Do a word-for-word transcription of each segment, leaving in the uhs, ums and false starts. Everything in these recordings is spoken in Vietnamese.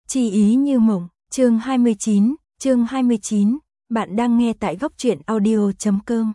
Chi ý như mộng, chương hai mươi chín, chương hai mươi chín, bạn đang nghe tại góc truyện audio chấm com.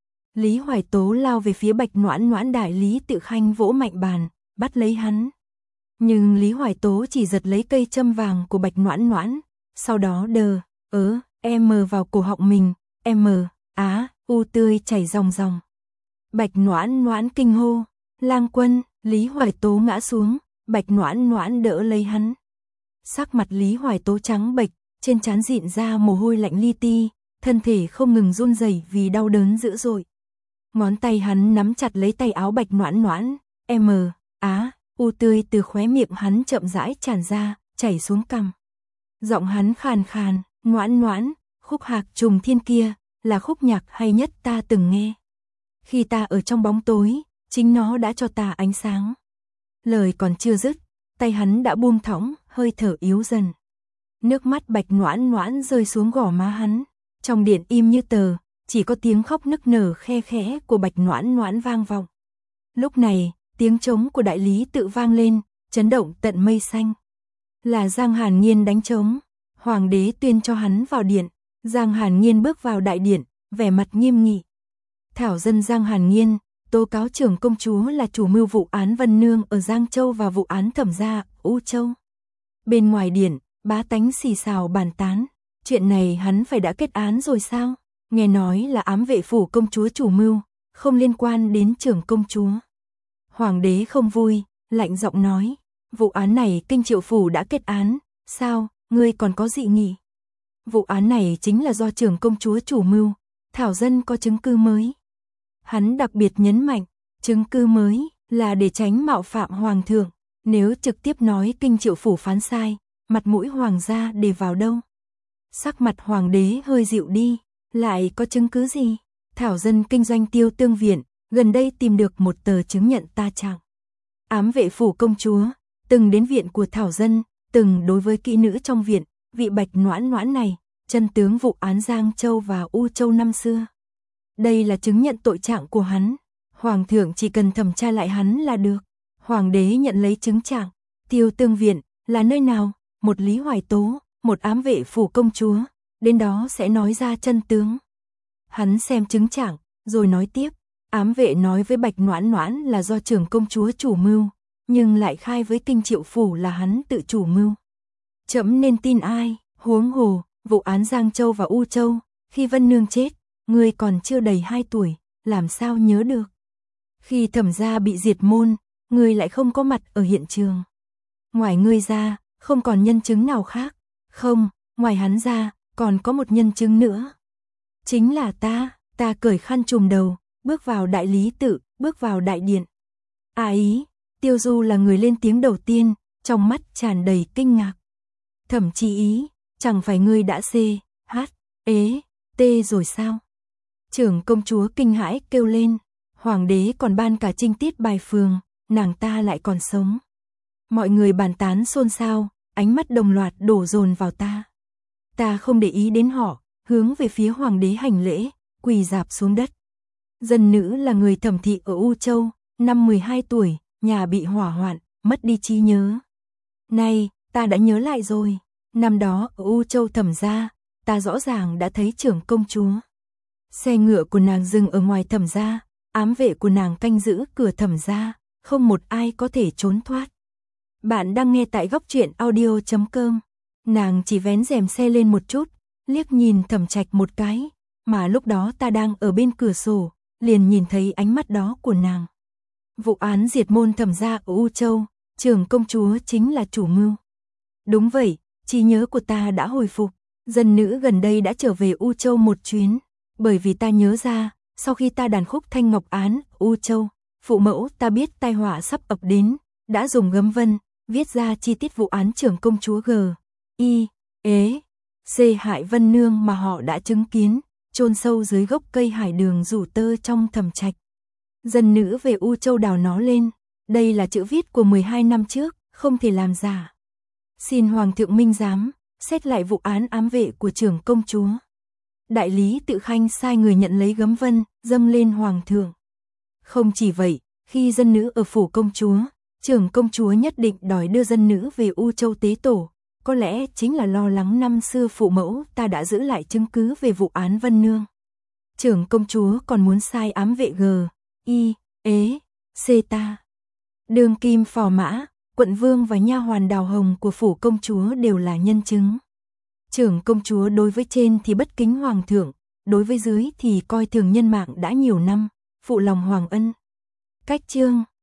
Lý Hoài Tố lao về phía Bạch Noãn Noãn, đại lý Tự Khanh vỗ mạnh bàn, bắt lấy hắn. Nhưng Lý Hoài Tố chỉ giật lấy cây châm vàng của Bạch Noãn Noãn, sau đó đờ, ớ, em vào cổ họng mình, em, á, u tươi chảy ròng ròng. Bạch Noãn Noãn kinh hô, lang quân, Lý Hoài Tố ngã xuống, Bạch Noãn Noãn đỡ lấy hắn. Sắc mặt Lý Hoài Tố trắng bệch, trên trán rịn ra mồ hôi lạnh li ti, thân thể không ngừng run rẩy vì đau đớn dữ dội. Ngón tay hắn nắm chặt lấy tay áo Bạch Noãn Noãn, em, á, u tươi từ khóe miệng hắn chậm rãi tràn ra, chảy xuống cằm. Giọng hắn khàn khàn, Noãn Noãn, khúc Hạc Trùng Thiên kia là khúc nhạc hay nhất ta từng nghe. Khi ta ở trong bóng tối, chính nó đã cho ta ánh sáng. Lời còn chưa dứt, tay hắn đã buông thõng, hơi thở yếu dần. Nước mắt Bạch Noãn Noãn rơi xuống gò má hắn, trong điện im như tờ, chỉ có tiếng khóc nức nở khe khẽ của Bạch Noãn Noãn vang vọng. Lúc này, tiếng trống của đại lý Tự vang lên, chấn động tận mây xanh. Là Giang Hàn Nghiên đánh trống, hoàng đế tuyên cho hắn vào điện. Giang Hàn Nghiên bước vào đại điện, vẻ mặt nghiêm nghị. Thảo dân Giang Hàn Nghiên tố cáo trưởng công chúa là chủ mưu vụ án Vân Nương ở Giang Châu và vụ án Thẩm Gia U Châu. Bên ngoài điện, bá tánh xì xào bàn tán, chuyện này hắn phải đã kết án rồi sao? Nghe nói là ám vệ phủ công chúa chủ mưu, không liên quan đến trưởng công chúa. Hoàng đế không vui, lạnh giọng nói, vụ án này Kinh Triệu phủ đã kết án, sao, ngươi còn có dị nghị? Vụ án này chính là do trưởng công chúa chủ mưu, thảo dân có chứng cứ mới. Hắn đặc biệt nhấn mạnh, chứng cứ mới là để tránh mạo phạm hoàng thượng, nếu trực tiếp nói Kinh Triệu phủ phán sai, mặt mũi hoàng gia để vào đâu? Sắc mặt hoàng đế hơi dịu đi, lại có chứng cứ gì? Thảo dân kinh doanh Tiêu Tương viện, gần đây tìm được một tờ chứng nhận ta trạng. Ám vệ phủ công chúa, từng đến viện của thảo dân, từng đối với kỹ nữ trong viện, vị Bạch Noãn Noãn này, chân tướng vụ án Giang Châu và U Châu năm xưa. Đây là chứng nhận tội trạng của hắn, hoàng thượng chỉ cần thẩm tra lại hắn là được. Hoàng đế nhận lấy chứng trạng, Tiêu Tương viện là nơi nào? Một Lý Hoài Tố, một ám vệ phủ công chúa, đến đó sẽ nói ra chân tướng. Hắn xem chứng trạng, rồi nói tiếp, ám vệ nói với Bạch Noãn Noãn là do trưởng công chúa chủ mưu, nhưng lại khai với Kinh Triệu phủ là hắn tự chủ mưu. Trẫm nên tin ai? Huống hồ, vụ án Giang Châu và U Châu, khi Vân Nương chết, ngươi còn chưa đầy hai tuổi, làm sao nhớ được? Khi Thẩm Gia bị diệt môn, ngươi lại không có mặt ở hiện trường. Ngoài ngươi ra, không còn nhân chứng nào khác. Không, ngoài hắn ra, còn có một nhân chứng nữa. Chính là ta, ta cởi khăn trùm đầu, bước vào đại lý Tự, bước vào đại điện. À ý, Tiêu Du là người lên tiếng đầu tiên, trong mắt tràn đầy kinh ngạc. Thẩm Chi Ý, chẳng phải ngươi đã xê, hát, ế, tê rồi sao? Trưởng công chúa kinh hãi kêu lên, hoàng đế còn ban cả trinh tiết bài phường, nàng ta lại còn sống. Mọi người bàn tán xôn xao, ánh mắt đồng loạt đổ dồn vào ta. Ta không để ý đến họ, hướng về phía hoàng đế hành lễ, quỳ rạp xuống đất. Dân nữ là người Thẩm thị ở U Châu, năm mười hai tuổi, nhà bị hỏa hoạn, mất đi trí nhớ. Nay, ta đã nhớ lại rồi, năm đó ở U Châu Thẩm gia, ta rõ ràng đã thấy trưởng công chúa. Xe ngựa của nàng dừng ở ngoài Thẩm gia, ám vệ của nàng canh giữ cửa Thẩm gia, không một ai có thể trốn thoát. Bạn đang nghe tại góc truyện audio chấm com. Nàng chỉ vén rèm xe lên một chút, liếc nhìn Thẩm Trạch một cái, mà lúc đó ta đang ở bên cửa sổ, liền nhìn thấy ánh mắt đó của nàng. Vụ án diệt môn Thẩm gia ở U Châu, trưởng công chúa chính là chủ mưu. Đúng vậy, trí nhớ của ta đã hồi phục, dân nữ gần đây đã trở về U Châu một chuyến, bởi vì ta nhớ ra, sau khi ta đàn khúc Thanh Ngọc án U Châu, phụ mẫu ta biết tai họa sắp ập đến, đã dùng gấm vân, viết ra chi tiết vụ án trưởng công chúa G, I, ế, C hại Vân Nương mà họ đã chứng kiến, chôn sâu dưới gốc cây hải đường rủ tơ trong Thẩm Trạch. Dân nữ về U Châu đào nó lên, đây là chữ viết của mười hai năm trước, không thể làm giả. Xin Hoàng thượng minh giám, xét lại vụ án ám vệ của trưởng công chúa. Đại lý Tự Khanh sai người nhận lấy gấm vân, dâng lên Hoàng thượng. Không chỉ vậy, khi dân nữ ở phủ công chúa, trưởng công chúa nhất định đòi đưa dân nữ về U Châu tế tổ, có lẽ chính là lo lắng năm xưa phụ mẫu ta đã giữ lại chứng cứ về vụ án Vân Nương. Trưởng công chúa còn muốn sai ám vệ G, I, ế, C ta. Đường kim phò mã, quận vương và nha hoàn đào hồng của phủ công chúa đều là nhân chứng. Trưởng công chúa đối với trên thì bất kính hoàng thượng, đối với dưới thì coi thường nhân mạng đã nhiều năm, phụ lòng hoàng ân. Cách chương